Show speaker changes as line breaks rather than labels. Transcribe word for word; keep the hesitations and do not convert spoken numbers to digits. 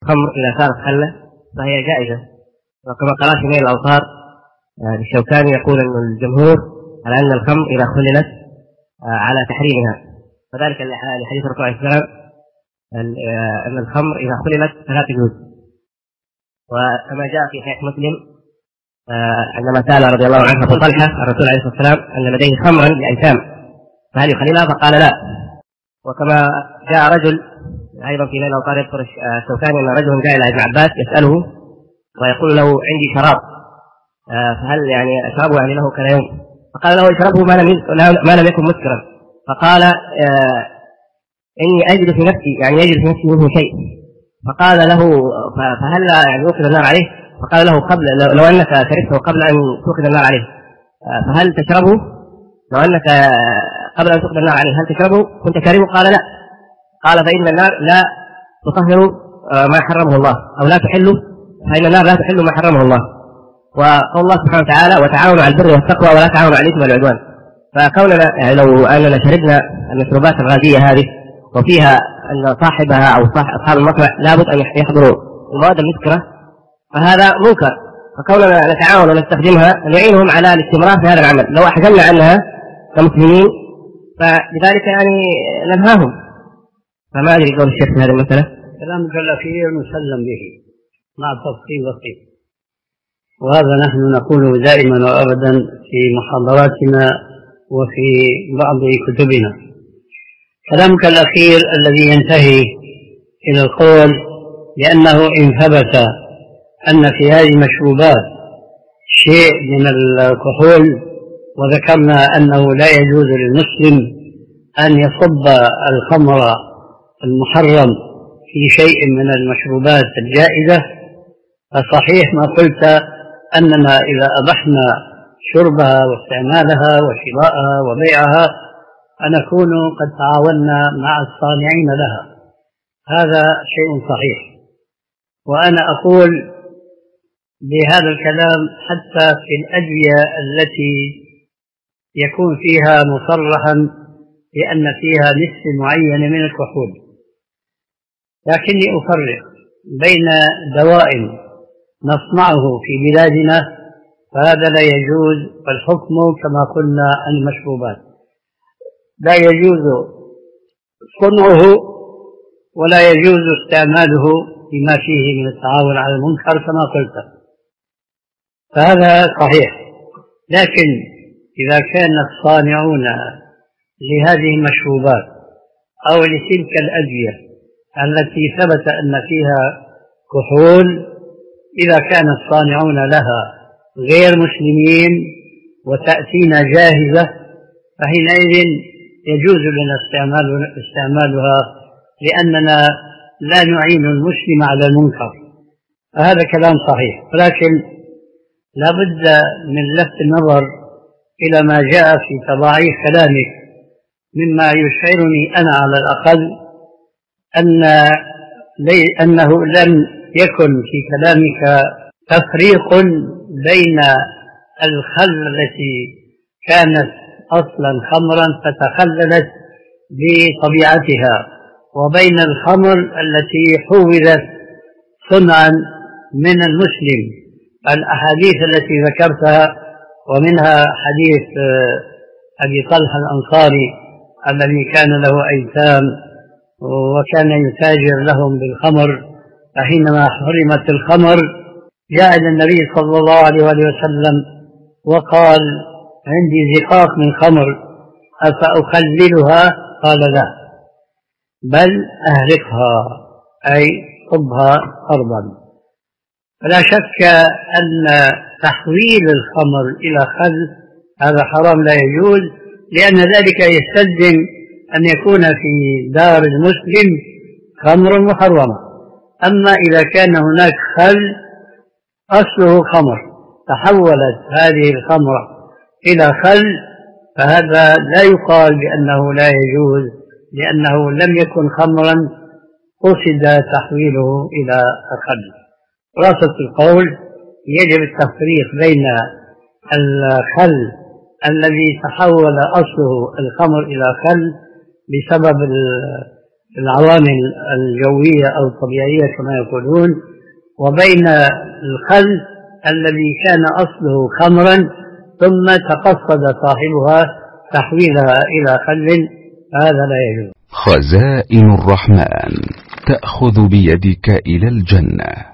الخمر إذا صارت خلة فهي جائزة، وكما قال في نيل الأوطار الشوكاني يقول أن الجمهور على أن الخمر إذا خللت على تحريمها، فذلك لحديث الرسول عليه السلام أن الخمر إذا خللت فلا تجوز. وكما جاء في صحيح مسلم عندما سأل رضي الله عنه أبو طلحة الرسول عليه الصلاة والسلام أن لديه خمرا لأيتام فهل يخللها؟ فقال لا. وكما جاء رجل أيضا في نيل الأوطار يذكر الشوكاني أن رجل جاء إلى ابن عباس يسأله ويقول له عندي شراب فهل يعني أشربه يعني له كلا يوم؟ فقال له اشربه ما لم ما لم يكن مسكرا. فقال إني أجد في نفسي يعني يجد في نفسي منه شيء. فقال له فهل يعني يوقد النار عليه؟ فقال له قبل لو أنك شربته قبل أن توقد النار عليه فهل تشربه؟ لو أنك قبل أن توقد النار عليه هل تشربه؟ كنت شاربه؟ قال لا. قال فإن النار لا تطهر ما حرمه الله أو لا تحل، فإن النار لا تحل ما حرمه الله. وقال الله سبحانه وتعالى وتعاونوا على البر والتقوى ولا تعاونوا على الإثم والعدوان. فكوننا يعني لو أننا شربنا المشروبات الغازية هذه وفيها أن صاحبها أو أصحاب المطلع لابد أن يحضروا المواد المسكرة فهذا منكر، فكوننا نتعاون ونستخدمها نعينهم على الاستمرار في هذا العمل. لو أحزمنا عنها كمسلمين فلذلك يعني ننهاهم. فما أدري قول الشيخ في هذه المسألة.
كلامك الأخير مسلم به مع تفصيل بسيط، وهذا نحن نقوله دائما وأبدا في محاضراتنا وفي بعض كتبنا. كلامك الأخير الذي ينتهي إلى القول لأنه إن ثبت أن في هذه المشروبات شيء من الكحول، وذكرنا أنه لا يجوز للمسلم أن يصب الخمر المحرم في شيء من المشروبات الجائزة، فصحيح ما قلت أننا إذا أبحنا شربها واستعمالها وشراءها وبيعها فنكون قد تعاوننا مع الصانعين لها. هذا شيء صحيح. وأنا أقول بهذا الكلام حتى في الأدوية التي يكون فيها مصرحا بأن فيها نسبة معينة من الكحول، لكني أفرق بين دواء نصنعه في بلادنا فهذا لا يجوز، والحكم كما قلنا عن المشروبات لا يجوز صنعه ولا يجوز استعماله بما فيه من التعاون على المنكر كما قلت، فهذا صحيح. لكن إذا كان الصانعون لهذه المشروبات أو لتلك الأدوية التي ثبت أن فيها كحول، إذا كان الصانعون لها غير مسلمين وتأتينا جاهزة فحينئذ يجوز لنا استعمالها لأننا لا نعين المسلم على المنكر، فهذا كلام صحيح. ولكن لا بد من لفت النظر إلى ما جاء في تضاعيف كلامك مما يشعرني أنا على الأقل أن أنه لم يكن في كلامك تفريق بين الخل التي كانت أصلا خمرا فتخللت بطبيعتها وبين الخمر التي حوذت صنعا من المسلم. الأحاديث التي ذكرتها ومنها حديث أبي طلحة الأنصاري الذي كان له أيتام وكان يتاجر لهم بالخمر، فحينما حرمت الخمر جاء إلى النبي صلى الله عليه وسلم وقال عندي زقاق من خمر أفأخللها؟ قال لا، بل أهرقها أي صبها أرضا. فلا شك أن تحويل الخمر إلى خل هذا حرام لا يجوز، لأن ذلك يستلزم أن يكون في دار المسلم خمر محرمة. أما إذا كان هناك خل أصله خمر تحولت هذه الخمرة إلى خل فهذا لا يقال بأنه لا يجوز، لأنه لم يكن خمرا قصد تحويله إلى خل. خلاصة القول يجب التفريق بين الخل الذي تحول أصله الخمر إلى خل بسبب العوامل الجوية أو الطبيعية كما يقولون، وبين الخل الذي كان أصله خمرا ثم تقصد صاحبها تحويلها إلى خل، هذا لا يجوز.
خزائن الرحمن تأخذ بيدك إلى الجنة.